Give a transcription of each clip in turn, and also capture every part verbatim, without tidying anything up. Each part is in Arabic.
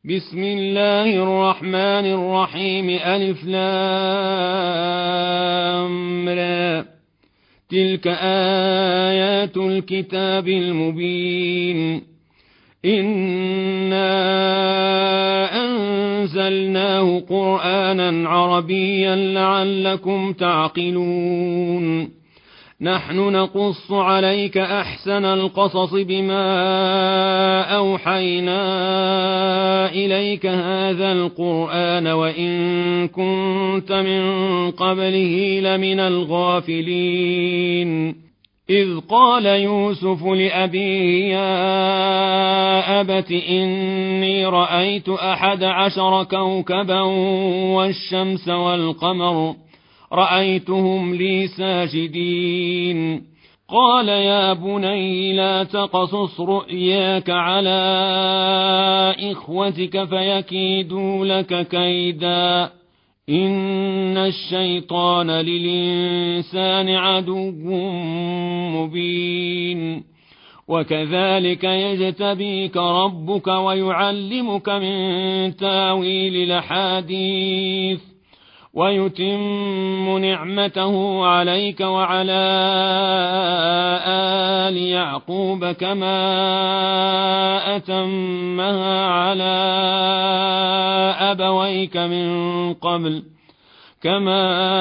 بسم الله الرحمن الرحيم ألف لام را تلك آيات الكتاب المبين إنا أنزلناه قرآنا عربيا لعلكم تعقلون نحن نقص عليك أحسن القصص بما أوحينا إليك هذا القرآن وإن كنت من قبله لمن الغافلين إذ قال يوسف لأبيه يا أبت إني رأيت أحد عشر كوكبا والشمس والقمر رأيتهم لي ساجدين قال يا بني لا تقصص رؤياك على إخوتك فيكيدوا لك كيدا إن الشيطان للإنسان عدو مبين وكذلك يجتبيك ربك ويعلمك من تاويل الأحاديث ويتم نعمته عليك وعلى آل يعقوب كما أتمها على أبويك من قبل كما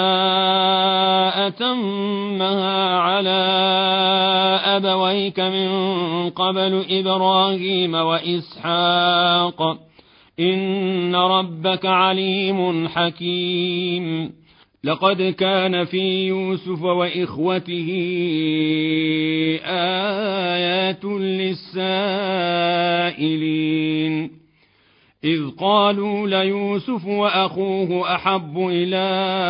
أتمها على أبويك من قبل إبراهيم وإسحاق إن ربك عليم حكيم لقد كان في يوسف وإخوته آيات للسائلين إذ قالوا ليوسف وأخوه أحب إلى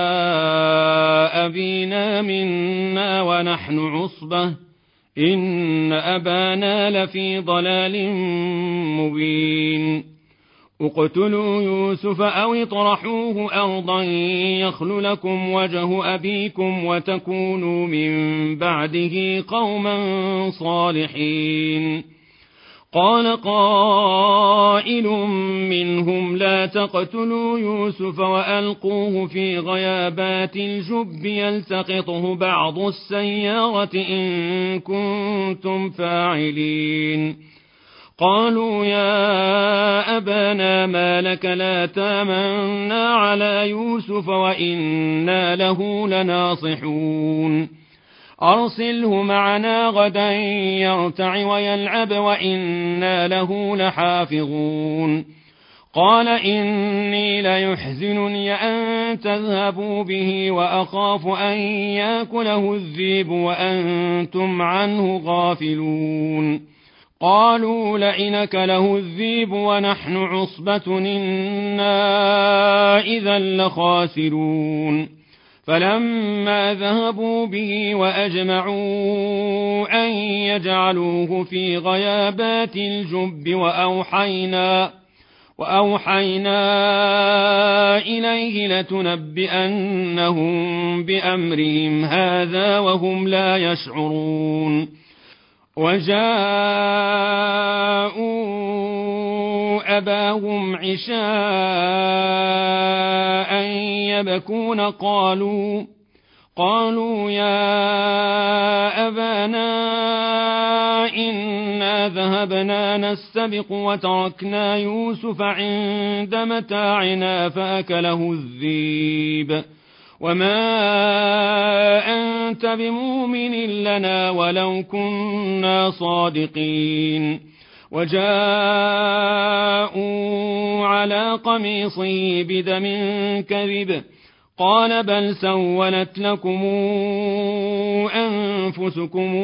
أبينا منا ونحن عصبة إن أبانا لفي ضلال مبين اقتلوا يوسف أو اطرحوه أرضا يخل لكم وجه أبيكم وتكونوا من بعده قوما صالحين قال قائل منهم لا تقتلوا يوسف وألقوه في غيابات الجب يلتقطه بعض السيارة إن كنتم فاعلين قالوا يا أبانا ما لك لا تامنا على يوسف وإنا له لناصحون أرسله معنا غدا يرتع ويلعب وإنا له لحافظون قال إني ليحزنني أن تذهبوا به وأخاف أن يأكله الذئب وأنتم عنه غافلون قالوا لئن أكله الذئب ونحن عصبة إنا إذا لخاسرون فلما ذهبوا به وأجمعوا أن يجعلوه في غيابات الجب وأوحينا وأوحينا إليه لتنبئنهم بأمرهم هذا وهم لا يشعرون وجاءوا أباهم عشاء يبكون قالوا قالوا يا أبانا إنا ذهبنا نستبق وتركنا يوسف عند متاعنا فأكله الذئب وما أنت بمؤمن لنا ولو كنا صادقين وجاءوا على قميصه بدم كذب قال بل سولت لكم أنفسكم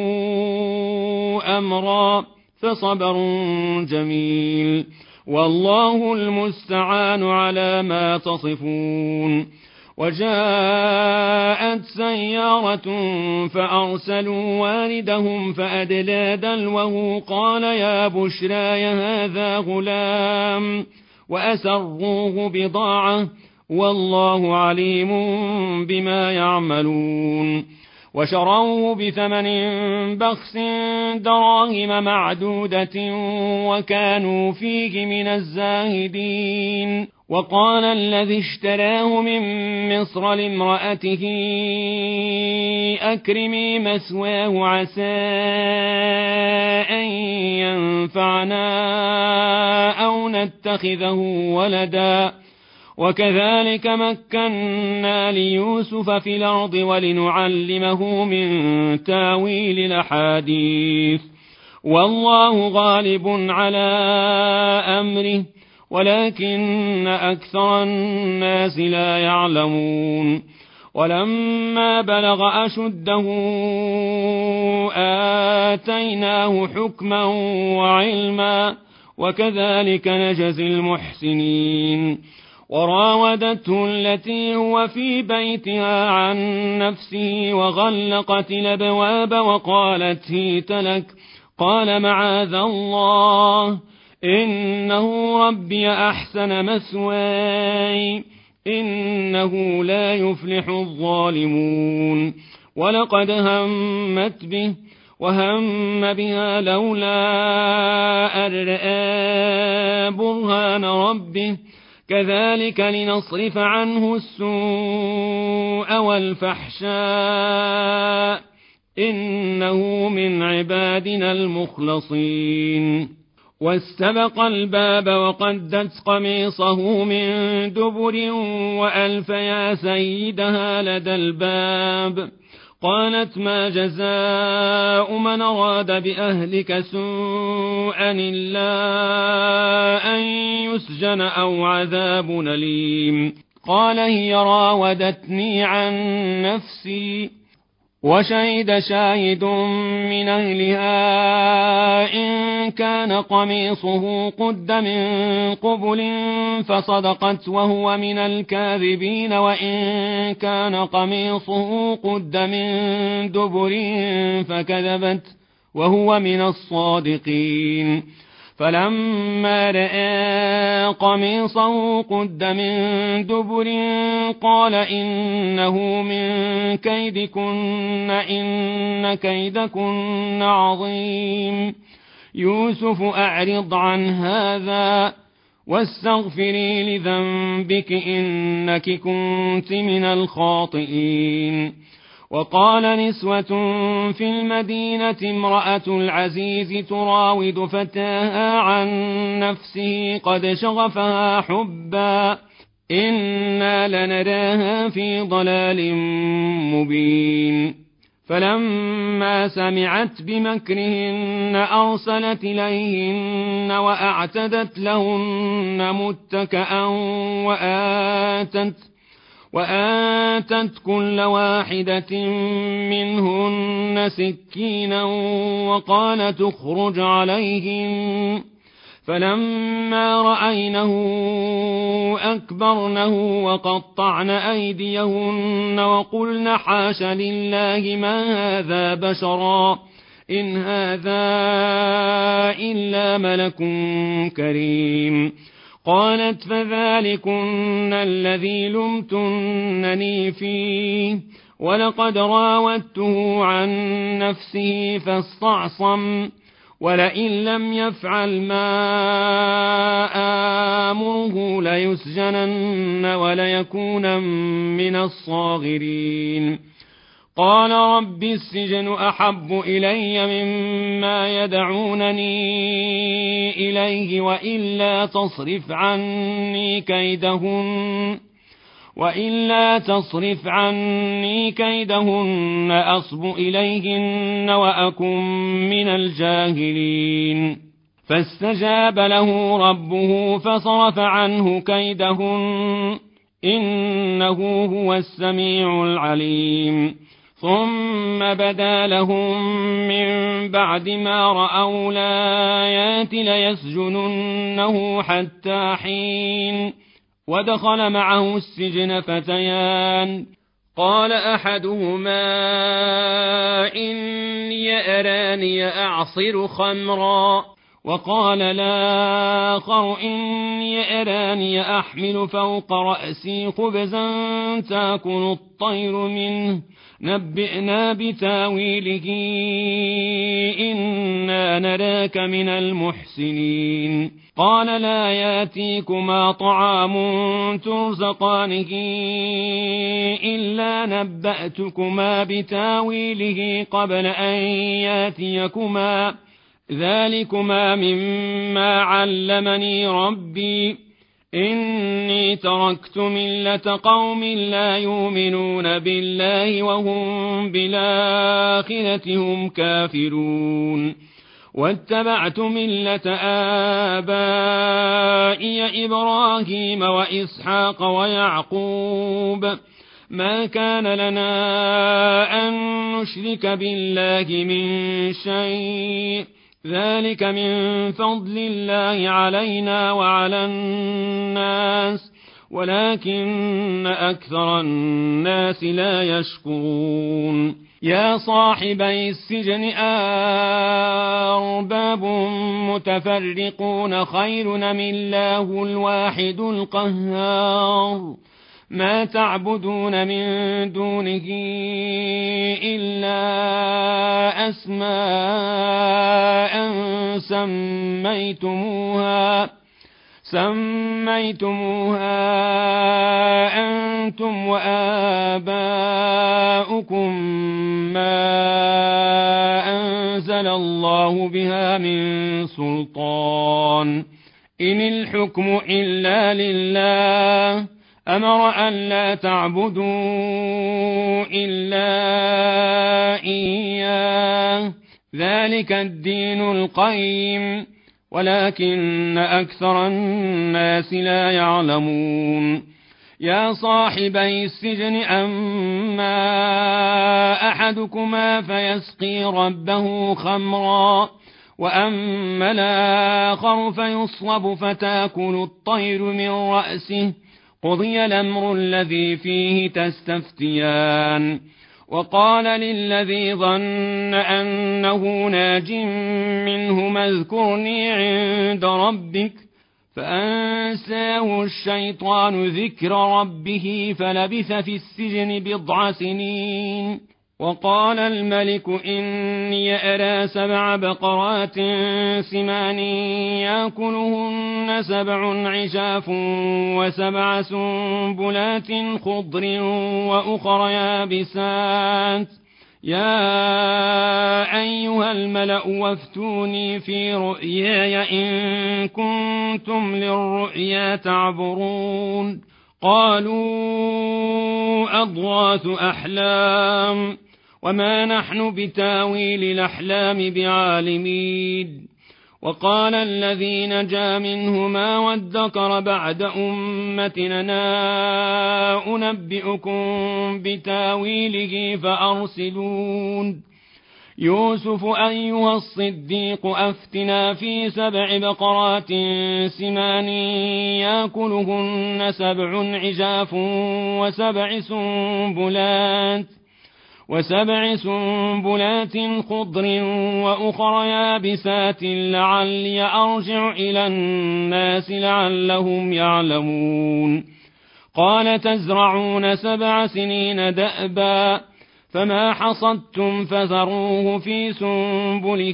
أمرا فصبر جميل والله المستعان على ما تصفون وجاءت سيارة فأرسلوا واردهم فأدلى دلوه قال يا بشرى هذا غلام وأسروه بضاعة والله عليم بما يعملون وشروه بثمن بخس دراهم معدودة وكانوا فيه من الزاهدين. وقال الذي اشتراه من مصر لامرأته أكرمي مثواه عسى أن ينفعنا أو نتخذه ولدا وكذلك مكنا ليوسف في الأرض ولنعلمه من تاويل الأحاديث والله غالب على أمره ولكن أكثر الناس لا يعلمون. ولما بلغ أشده آتيناه حكما وعلما وكذلك نجزي المحسنين. وراودته التي هو في بيتها عن نفسه وغلقت الأبواب وقالت هيت لك قال معاذ الله إنه ربي أحسن مثواي إنه لا يفلح الظالمون. ولقد همت به وهم بها لولا أن رأى برهان ربه كذلك لنصرف عنه السوء والفحشاء إنه من عبادنا المخلصين. واستبق الباب وقدت قميصه من دبر وألف يا سيدها لدى الباب. قالت ما جزاء من أراد بأهلك سوءا إلا أن يسجن أو عذاب أليم. قال هي راودتني عن نفسي وشهد شاهد من أهلها إن كان قميصه قد من قبل فصدقت وهو من الكاذبين وإن كان قميصه قد من دبر فكذبت وهو من الصادقين. فلما رأى قميصه قد من دبر قال إنه من كيدكن إن كيدكن عظيم. يوسف أعرض عن هذا واستغفري لذنبك إنك كنت من الخاطئين. وقال نسوة في المدينة امرأة العزيز تراود فتاها عن نفسه قد شغفها حبا إنا لنراها في ضلال مبين. فلما سمعت بمكرهن أرسلت إليهن وأعتدت لهن متكأ وآتت وآتت كل واحدة منهن سكينا وقال تخرج عليهم. فلما رأينه أكبرنه وقطعن أيديهن وقلن حاش لله ما هذا بشرا إن هذا إلا ملك كريم. قالت فذلكن الذي لمتنني فيه ولقد راودته عن نفسه فاستعصم ولئن لم يفعل ما آمره ليسجنن وليكون من الصاغرين. قال رب السجن أحب إلي مما يدعونني إليه وإلا تصرف عني كيدهن وإلا تصرف عني كيدهن أصب إليهن وأكن من الجاهلين. فاستجاب له ربه فصرف عنه كيدهن إنه هو السميع العليم. ثم بدا لهم من بعد ما رأوا الآيات ليسجننه حتى حين. ودخل معه السجن فتيان قال أحدهما إني أراني أعصر خمرا وقال الآخر إني أراني أحمل فوق رأسي خبزا تأكل الطير منه نبئنا بتاويله إنا نراك من المحسنين قال لا ياتيكما طعام ترزقانه إلا نبأتكما بتاويله قبل أن ياتيكما ذلكما مما علمني ربي إني تركت ملة قوم لا يؤمنون بالله وهم بالآخرة هم كافرون واتبعت ملة آبائي إبراهيم وإسحاق ويعقوب ما كان لنا أن نشرك بالله من شيء ذلك من فضل الله علينا وعلى الناس ولكن أكثر الناس لا يشكرون يا صاحبي السجن أرباب متفرقون خير أم الله الواحد القهار ما تعبدون من دونه إلا أسماء سميتموها سميتموها أنتم وآباؤكم ما أنزل الله بها من سلطان إن الحكم إلا لله أمر أن لا تعبدوا إلا إياه ذلك الدين القيم ولكن أكثر الناس لا يعلمون يا صاحبي السجن أما أحدكما فيسقي ربه خمرا وأما الآخر فيصلب فتاكل الطير من رأسه قضي الأمر الذي فيه تستفتيان وقال للذي ظن أنه ناج منهما اذكرني عند ربك فأنساه الشيطان ذكر ربه فلبث في السجن بضع سنين وقال الملك إني أرى سبع بقرات سمان يأكلهن سبع عجاف وسبع سنبلات خضر وأخر يابسات يا أيها الملأ وافتوني في رؤياي إن كنتم للرؤيا تعبرون قالوا أضغاث أحلام وما نحن بتاويل الأحلام بعالمين وقال الذي نجا منهما وادكر بعد أمتنا أنبئكم بتاويله فأرسلون يوسف أيها الصديق أفتنا في سبع بقرات سمان يأكلهن سبع عجاف وسبع سنبلات وسبع سنبلات خضر وأخر يابسات لعلي أرجع إلى الناس لعلهم يعلمون قال تزرعون سبع سنين دأبا فما حصدتم فذروه في سنبله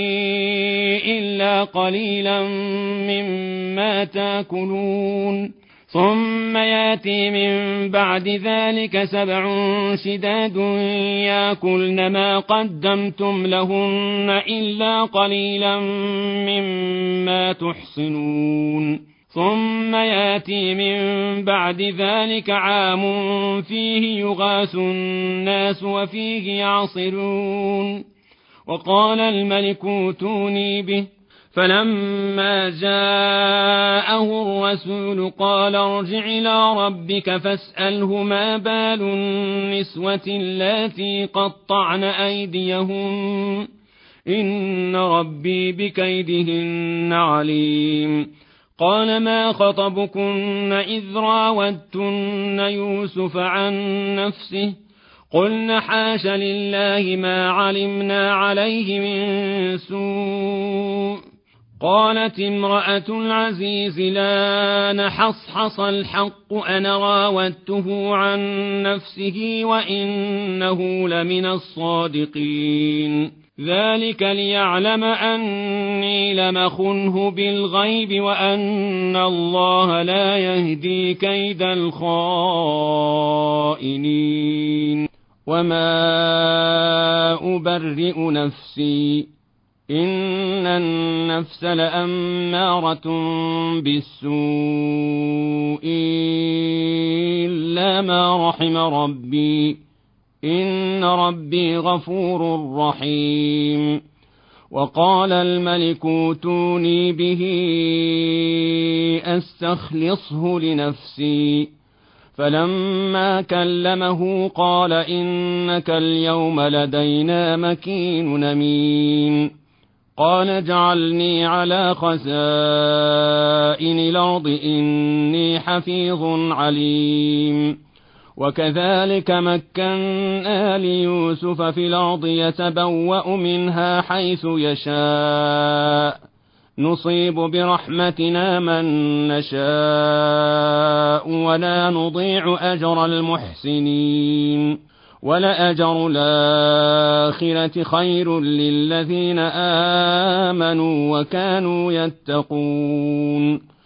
إلا قليلا مما تأكلون ثم ياتي من بعد ذلك سبع شداد يأكلن ما قدمتم لهن إلا قليلا مما تحصنون ثم ياتي من بعد ذلك عام فيه يغاث الناس وفيه يعصرون وقال الملك اوتوني به فلما جاءه الرسول قال ارجع إلى ربك فاسأله ما بال النسوة اللاتي قطعن أيديهن إن ربي بكيدهن عليم قال ما خطبكن إذ راودتن يوسف عن نفسه قلن حاش لله ما علمنا عليه من سوء قالت امرأة العزيز لا نحصحص الحق أنا راودته عن نفسه وإنه لمن الصادقين ذلك ليعلم أني لم أخنه بالغيب وأن الله لا يهدي كيد الخائنين وما أبرئ نفسي إن النفس لأمارة بالسوء إلا ما رحم ربي إن ربي غفور رحيم وقال الملك اوتوني به أستخلصه لنفسي فلما كلمه قال إنك اليوم لدينا مكين أمين قال اجعلني على خزائن الأرض إني حفيظ عليم وكذلك مكنا ليوسف في الأرض يتبوأ منها حيث يشاء نصيب برحمتنا من نشاء ولا نضيع أجر المحسنين ولأجر الآخرة خير للذين آمنوا وكانوا يتقون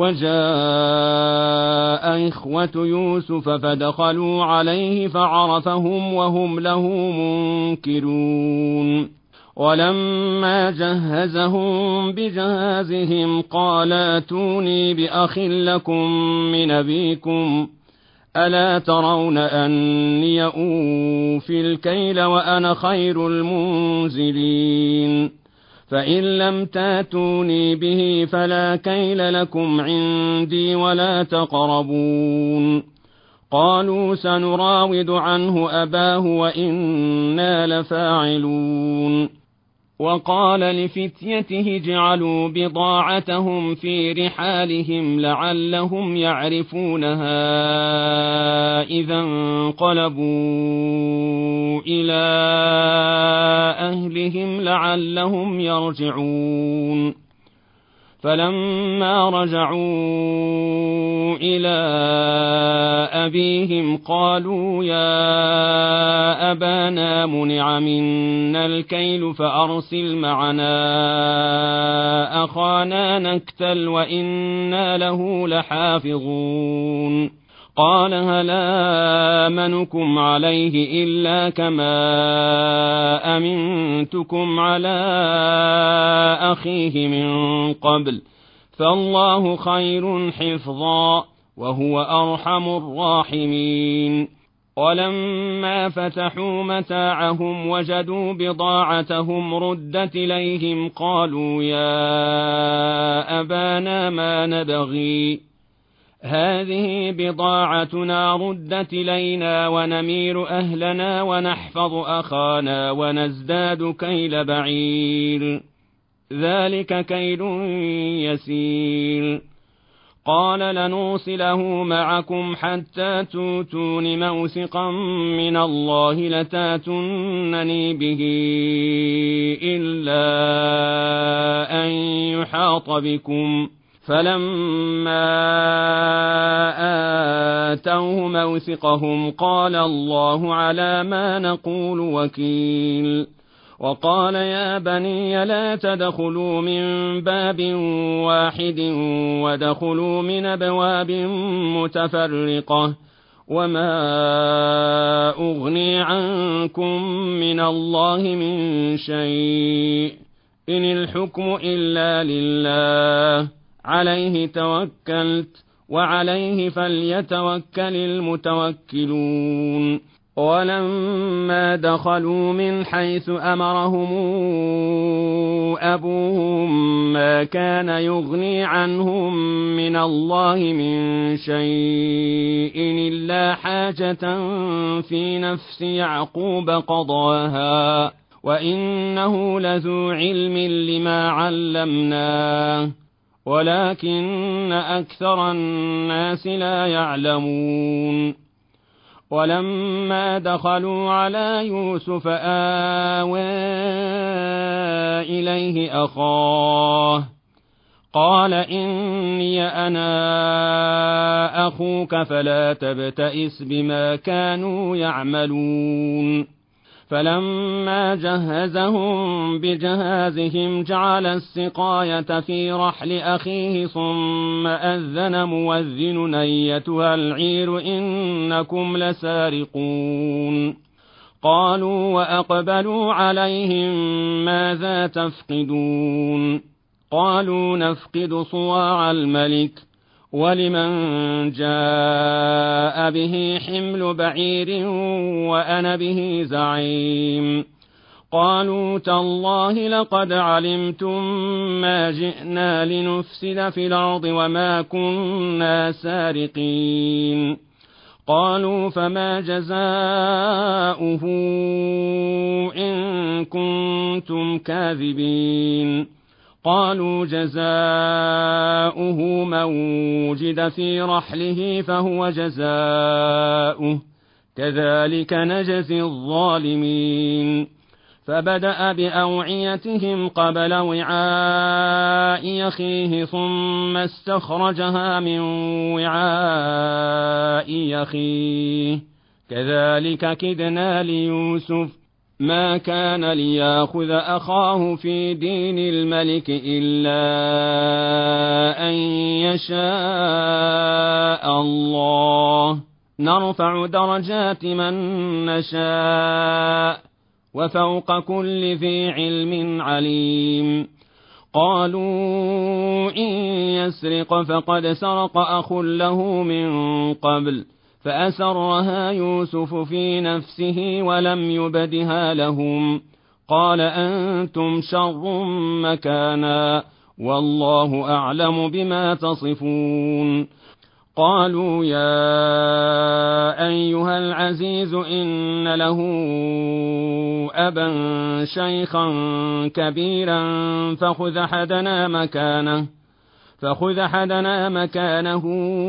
وجاء إخوة يوسف فدخلوا عليه فعرفهم وهم له منكرون ولما جهزهم بجهازهم قال ائتوني بأخ لكم من أبيكم ألا ترون أني أوفي الكيل وأنا خير المنزلين فإن لم تاتوني به فلا كيل لكم عندي ولا تقربون قالوا سنراود عنه أباه وإنا لفاعلون وقال لفتيته اجعلوا بضاعتهم في رحالهم لعلهم يعرفونها إذا انقلبوا إلى أهلهم لعلهم يرجعون فلما رجعوا إلى أبيهم قالوا يا أبانا منع منا الكيل فأرسل معنا أخانا نكتل وإنا له لحافظون قال هل آمنكم عليه إلا كما أمنتكم على أخيه من قبل فالله خير حفظا وهو أرحم الراحمين ولما فتحوا متاعهم وجدوا بضاعتهم ردت إليهم قالوا يا أبانا ما نبغي هذه بضاعتنا ردت إلينا ونمير أهلنا ونحفظ أخانا ونزداد كيل بعير ذلك كيل يسير قال لنوصله معكم حتى توتون موثقا من الله لتاتونني به إلا أن يحاط بكم فلما آتوه موثقهم قال الله على ما نقول وكيل وقال يا بني لا تدخلوا من باب واحد ودخلوا من أبواب متفرقة وما أغني عنكم من الله من شيء إن الحكم إلا لله عليه توكلت وعليه فليتوكل المتوكلون ولما دخلوا من حيث أمرهم أبوهم ما كان يغني عنهم من الله من شيء إلا حاجة في نفس يعقوب قضاها وإنه لذو علم لما علمناه ولكن أكثر الناس لا يعلمون ولما دخلوا على يوسف آوى إليه أخاه قال إني أنا أخوك فلا تبتئس بما كانوا يعملون فلما جهزهم بجهازهم جعل السقاية في رحل أخيه ثم أذن مؤذن أيتها العير إنكم لسارقون قالوا وأقبلوا عليهم ماذا تفقدون قالوا نفقد صواع الملك ولمن جاء به حمل بعير وأنا به زعيم قالوا تالله لقد علمتم ما جئنا لنفسد في الأرض وما كنا سارقين قالوا فما جزاؤه إن كنتم كاذبين قالوا جزاؤه من وجد في رحله فهو جزاؤه كذلك نجزي الظالمين فبدأ بأوعيتهم قبل وعاء أخيه ثم استخرجها من وعاء أخيه كذلك كدنا ليوسف ما كان ليأخذ أخاه في دين الملك إلا أن يشاء الله نرفع درجات من نشاء وفوق كل ذي علم عليم قالوا إن يسرق فقد سرق أخ له من قبل فأسرها يوسف في نفسه ولم يبدها لهم قال أنتم شر مكانا والله أعلم بما تصفون قالوا يا أيها العزيز إن له أبا شيخا كبيرا فخذ أحدنا مكانه فخذ أحدنا مكانه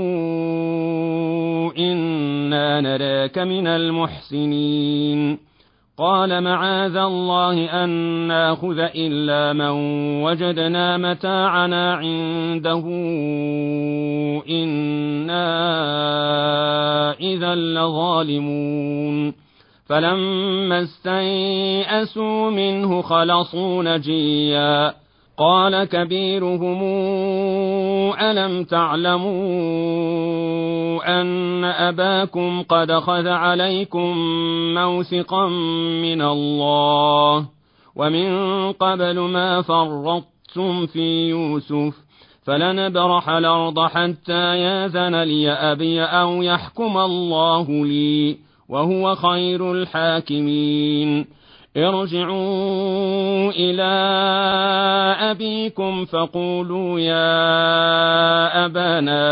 إنا نراك من المحسنين قال معاذ الله أن ناخذ إلا من وجدنا متاعنا عنده إنا إذا لظالمون فلما استيئسوا منه خلصوا نجيا قال كبيرهم ألم تعلموا أن أباكم قد أخذ عليكم موثقا من الله ومن قبل ما فرطتم في يوسف فلنبرح الأرض حتى ياذن لي أبي أو يحكم الله لي وهو خير الحاكمين ارجعوا إلى أبيكم فقولوا يا أبانا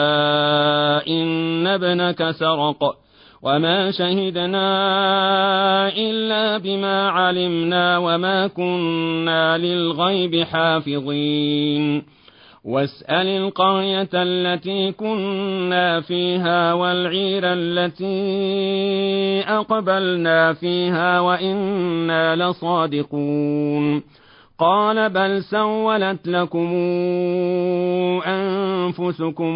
إن ابنك سرق وما شهدنا إلا بما علمنا وما كنا للغيب حافظين واسأل القرية التي كنا فيها والعير التي أقبلنا فيها وإنا لصادقون قال بل سولت لكم أنفسكم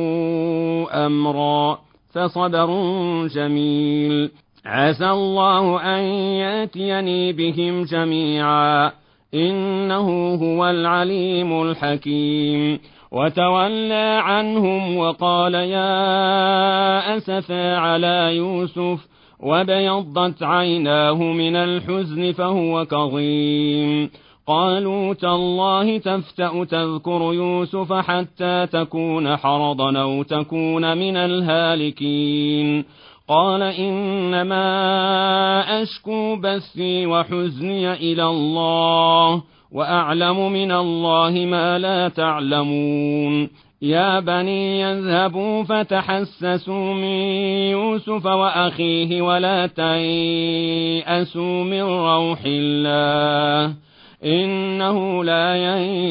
أمرا فصبر جميل عسى الله أن يأتيني بهم جميعا إنه هو العليم الحكيم وتولى عنهم وقال يا أسفا على يوسف وبيضت عيناه من الحزن فهو كظيم قالوا تالله تفتأ تذكر يوسف حتى تكون حرضا أو تكون من الهالكين قال إنما أشكو بثي وحزني إلى الله وأعلم من الله ما لا تعلمون يا بني يذهبوا فتحسسوا من يوسف وأخيه ولا تيأسوا من روح الله إنه لا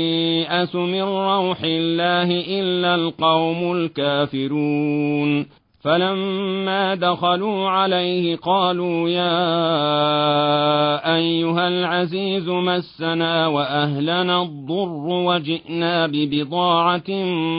ييأس من روح الله إلا القوم الكافرون فلما دخلوا عليه قالوا يا أيها العزيز مسنا وأهلنا الضر وجئنا ببضاعة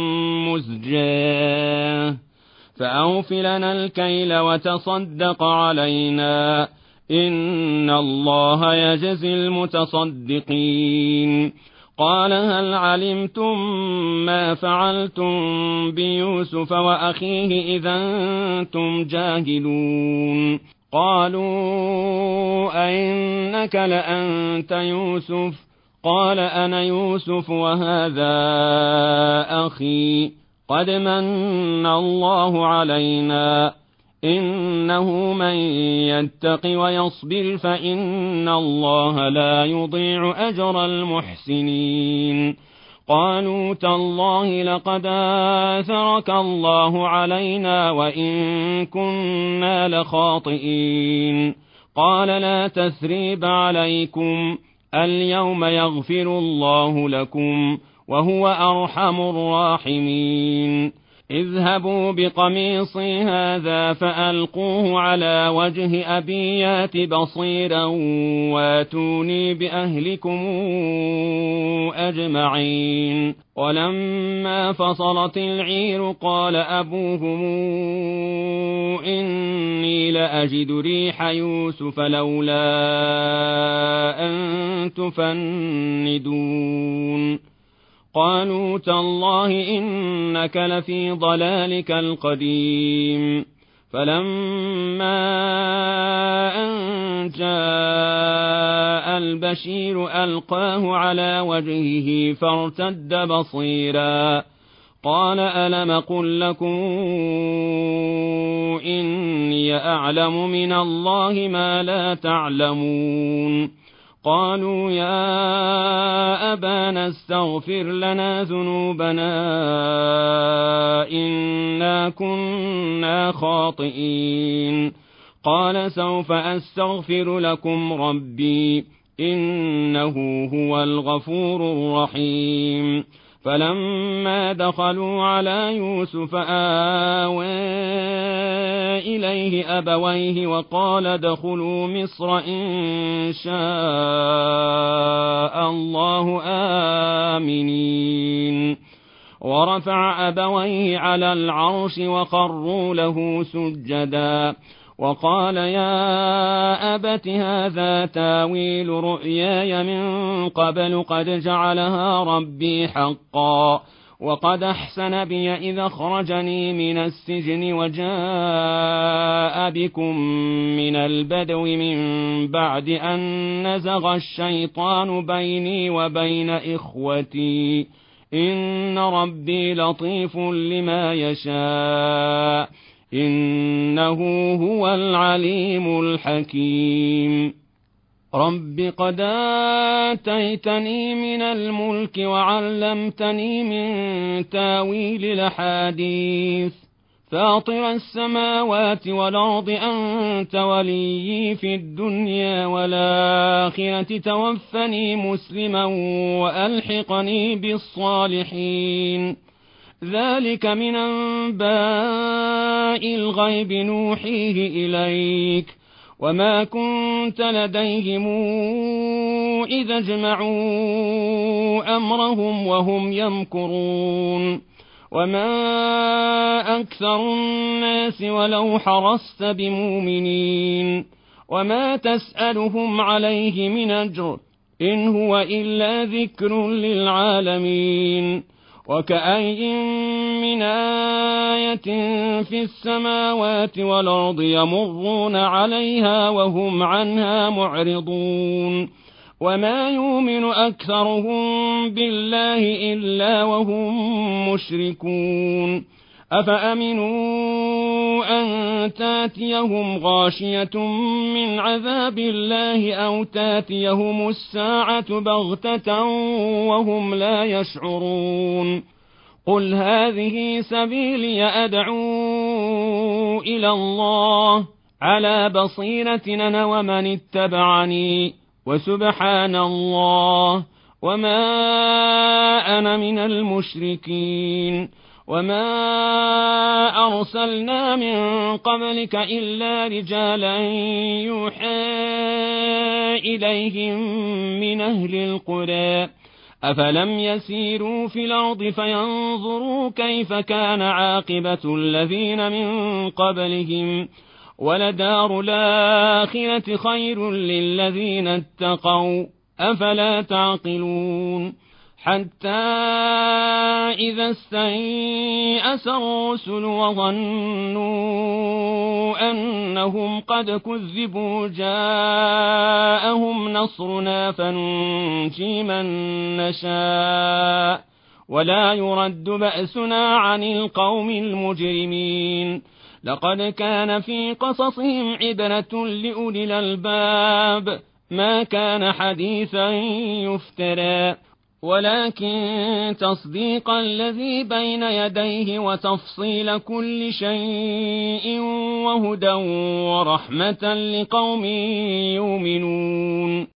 مزجاة فأوف لنا الكيل وتصدق علينا إن الله يجزي المتصدقين. قال هل علمتم ما فعلتم بيوسف وأخيه إذا أنتم جاهلون؟ قالوا أئنك لأنت يوسف؟ قال أنا يوسف وهذا أخي قد من الله علينا إنه من يتق ويصبر فإن الله لا يضيع أجر المحسنين. قالوا تالله لقد آثرك الله علينا وإن كنا لخاطئين. قال لا تثريب عليكم اليوم يغفر الله لكم وهو أرحم الراحمين. اذهبوا بقميصي هذا فألقوه على وجه أبي يات بصيرا واتوني بأهلكم أجمعين. ولما فصلت العير قال أبوهم إني لأجد ريح يوسف لولا أن تفندون. قالوا تالله إنك لفي ضلالك القديم. فلما أن جاء البشير ألقاه على وجهه فارتد بصيرا قال ألم قل لكم إني أعلم من الله ما لا تعلمون. قالوا يا أبانا استغفر لنا ذنوبنا إنا كنا خاطئين. قال سوف أستغفر لكم ربي إنه هو الغفور الرحيم. فلما دخلوا على يوسف آوى إليه أبويه وقال ادخلوا مصر إن شاء الله آمنين. ورفع أبويه على العرش وخروا له سجدا وقال يا أبت هذا تاويل رؤياي من قبل قد جعلها ربي حقا وقد أحسن بي إذا أخرجني من السجن وجاء بكم من البدو من بعد أن نزغ الشيطان بيني وبين إخوتي إن ربي لطيف لما يشاء إنه هو العليم الحكيم. رب قد آتيتني من الملك وعلمتني من تاويل الأحاديث فاطر السماوات والأرض أنت وليي في الدنيا والآخرة توفني مسلما وألحقني بالصالحين. ذلك من أنباء الغيب نوحيه إليك وما كنت لديهم إذا اجمعوا أمرهم وهم يمكرون. وما أكثر الناس ولو حرصت بمؤمنين وما تسألهم عليه من أجر إن هو إلا ذكر للعالمين. وكأي من آية في السماوات والأرض يمرون عليها وهم عنها معرضون. وما يؤمن أكثرهم بالله إلا وهم مشركون. أفأمنوا أن تاتيهم غاشية من عذاب الله أو تاتيهم الساعة بغتة وهم لا يشعرون. قل هذه سبيلي أدعو إلى الله على بصيرة أنا ومن اتبعني وسبحان الله وما أنا من المشركين. وما أرسلنا من قبلك إلا رجالا يوحى إليهم من أهل القرى أفلم يسيروا في الأرض فينظروا كيف كان عاقبة الذين من قبلهم ولدار الآخرة خير للذين اتقوا أفلا تعقلون حتى إذا استيأس الرسل وظنوا أنهم قد كذبوا جاءهم نصرنا فننجي من نشاء ولا يرد بأسنا عن القوم المجرمين لقد كان في قصصهم عبرة لأولي الألباب ما كان حديثا يفترى ولكن تصديق الذي بين يديه وتفصيل كل شيء وهدى ورحمة لقوم يؤمنون.